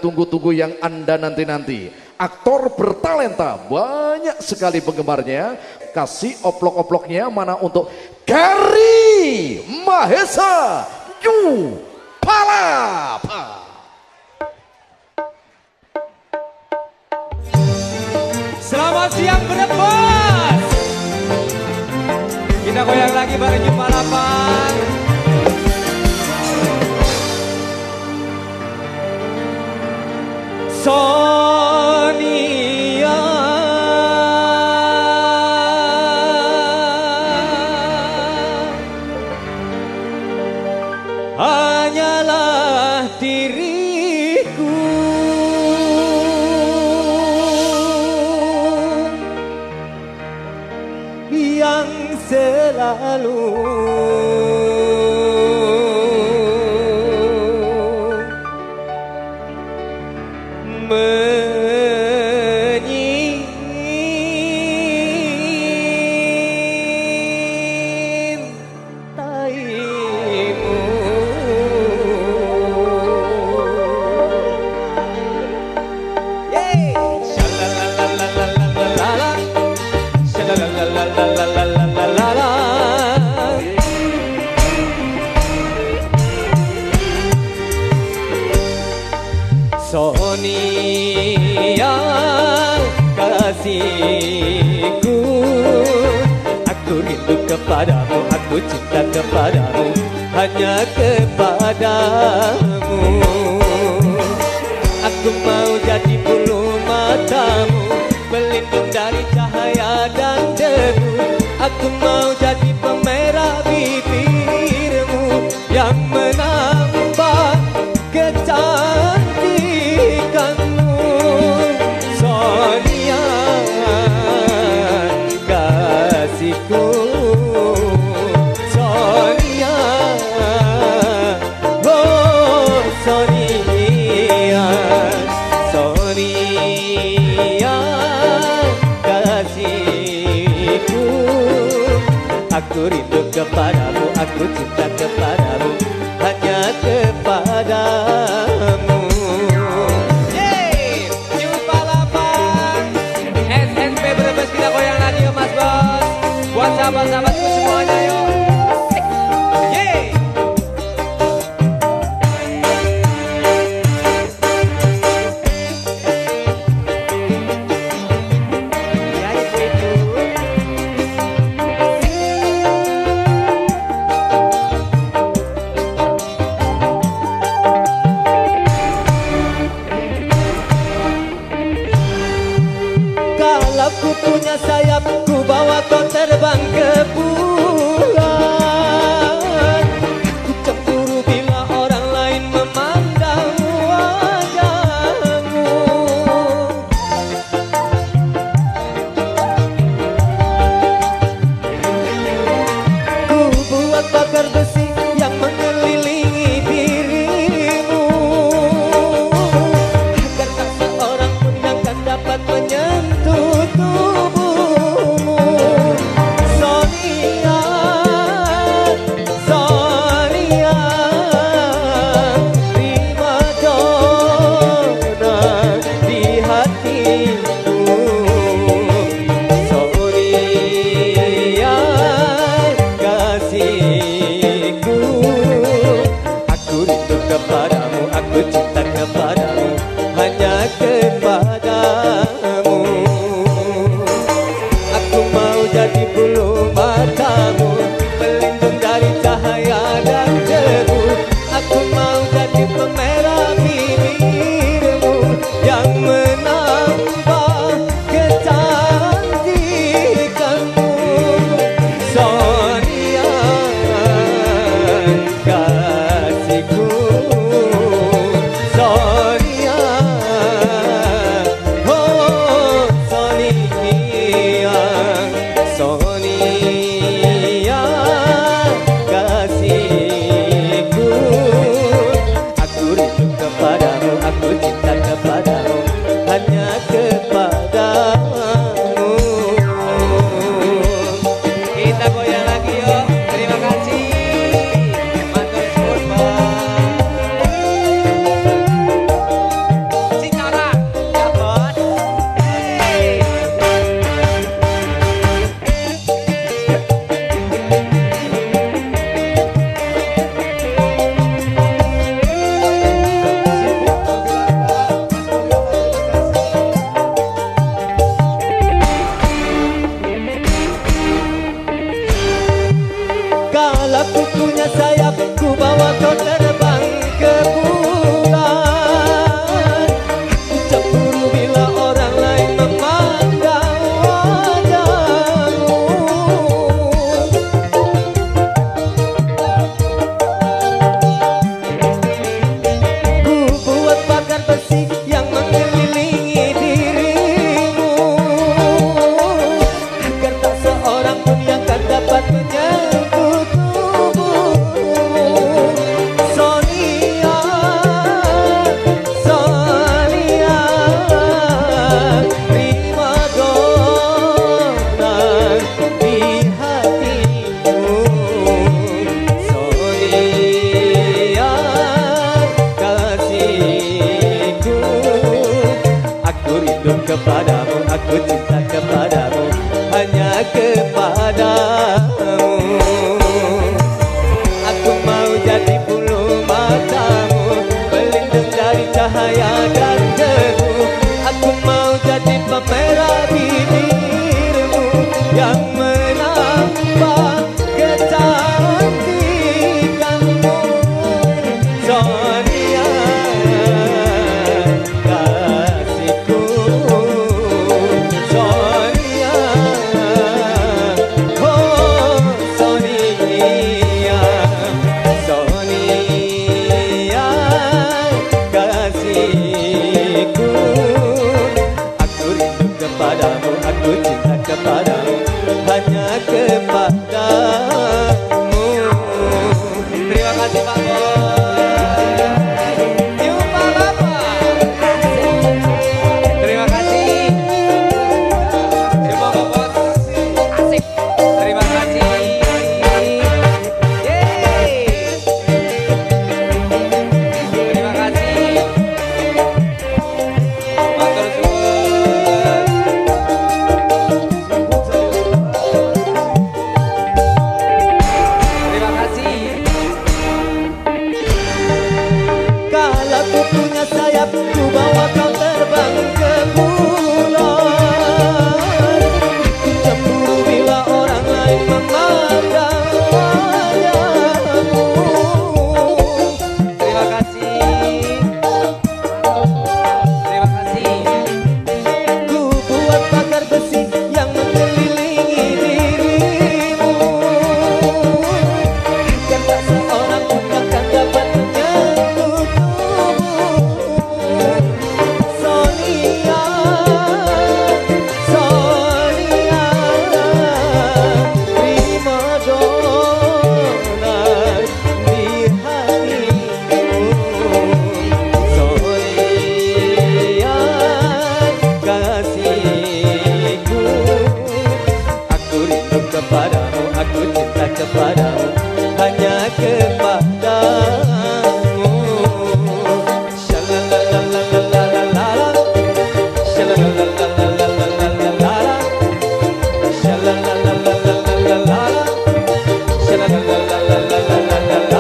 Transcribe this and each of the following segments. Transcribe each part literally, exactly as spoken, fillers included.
tunggu-tunggu yang Anda nanti-nanti. Aktor bertalenta, banyak sekali penggemarnya. Kasih oplok-oploknya mana untuk Gary Mahesa Yu Palapa. Selamat siang Brebes. Kita goyang lagi bareng Yu Palapa. Sonia hanyalah diriku yang selalu Sonia kasihku, aku rindu kepadamu, aku cinta kepadamu, hanya kepadamu. Aku mau jadi bulu matamu, pelindung dari cahaya dan debu. Aku mau jadi pemerah bibirmu yang menambah kecantikanmu. Sonia kasihku, Sonia, oh Sonia, Sonia kasihku, aku rindu kepadamu, aku cinta kepadamu, hanya kepadamu. Yeay, Yu Palapa, S S P Brebes, kita goyang lagi yuk Mas Bos. Buat sahabat-sahabatku semuanya yuk. Yeay. Ya itu itu. Kalau ku punya sayap, ku bawa kau terbang ke bulan. Ku cemburu bila orang lain memandang wajahmu. Ku buat pagar besi yang mengelilingi dirimu, agar tak seorang pun yang akan dapat menyentuh tubuhmu. Sonia, Sonia, primadona di hatiku. Sonia kasihku, aku rindu kepadamu, aku cinta kepadamu, hanya kepadamu. Aku mau jadi bulu matamu, pelindung dari cahaya dan debu. Aku mau jadi pemerah bibirmu yang menambah kecantikanmu. Sonia kasihku, Sonia, kepadamu, aku cinta kepadamu, hanya kepadamu. Aku mau jadi bulu matamu, pelindung dari cahaya dan debu. Aku mau jadi pemerah bibirmu yang menambah kecantikanmu. Sonia kasihku, Sonia, oh Sonia, Sonia kasihku. Aku rindu kepadamu, aku cinta kepadamu, hanya kepadamu. Terima kasih Pak Bos. Yuk Pak Bapak. Terima kasih. Yuk Pak Bos. Asik. Terima kasih. Yeay. Terima kasih. Matur suwun. Terima kasih. Kalau ku punya sayap, ku bawa kau terbang ke bulan. Ku cemburu bila orang lain memandang wajahmu. Terima kasih. Terima kasih. Ku buat pagar besi yang mengelilingi dirimu, agar tak seorang pun akan dapat menyentuh tubuhmu. Sonia, Sonia, prima donna di hatiku. Sonia kasihku, aku rindu kepadamu, aku cinta kepadamu, hanya kepadamu. Shalalalalalalalala, shalalalalalalalala, shalalalalalalalala, shalalalalalalalala,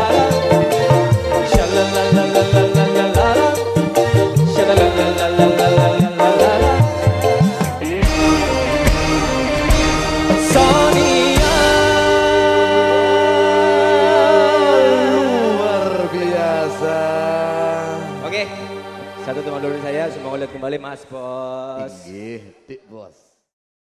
shalalalalalalalala, shalalalalalalalala. Sonia. Luar biasa. Oke, satu teman dulu saya, semoga lihat kembali Mas Bos. Inggih, Dik Bos.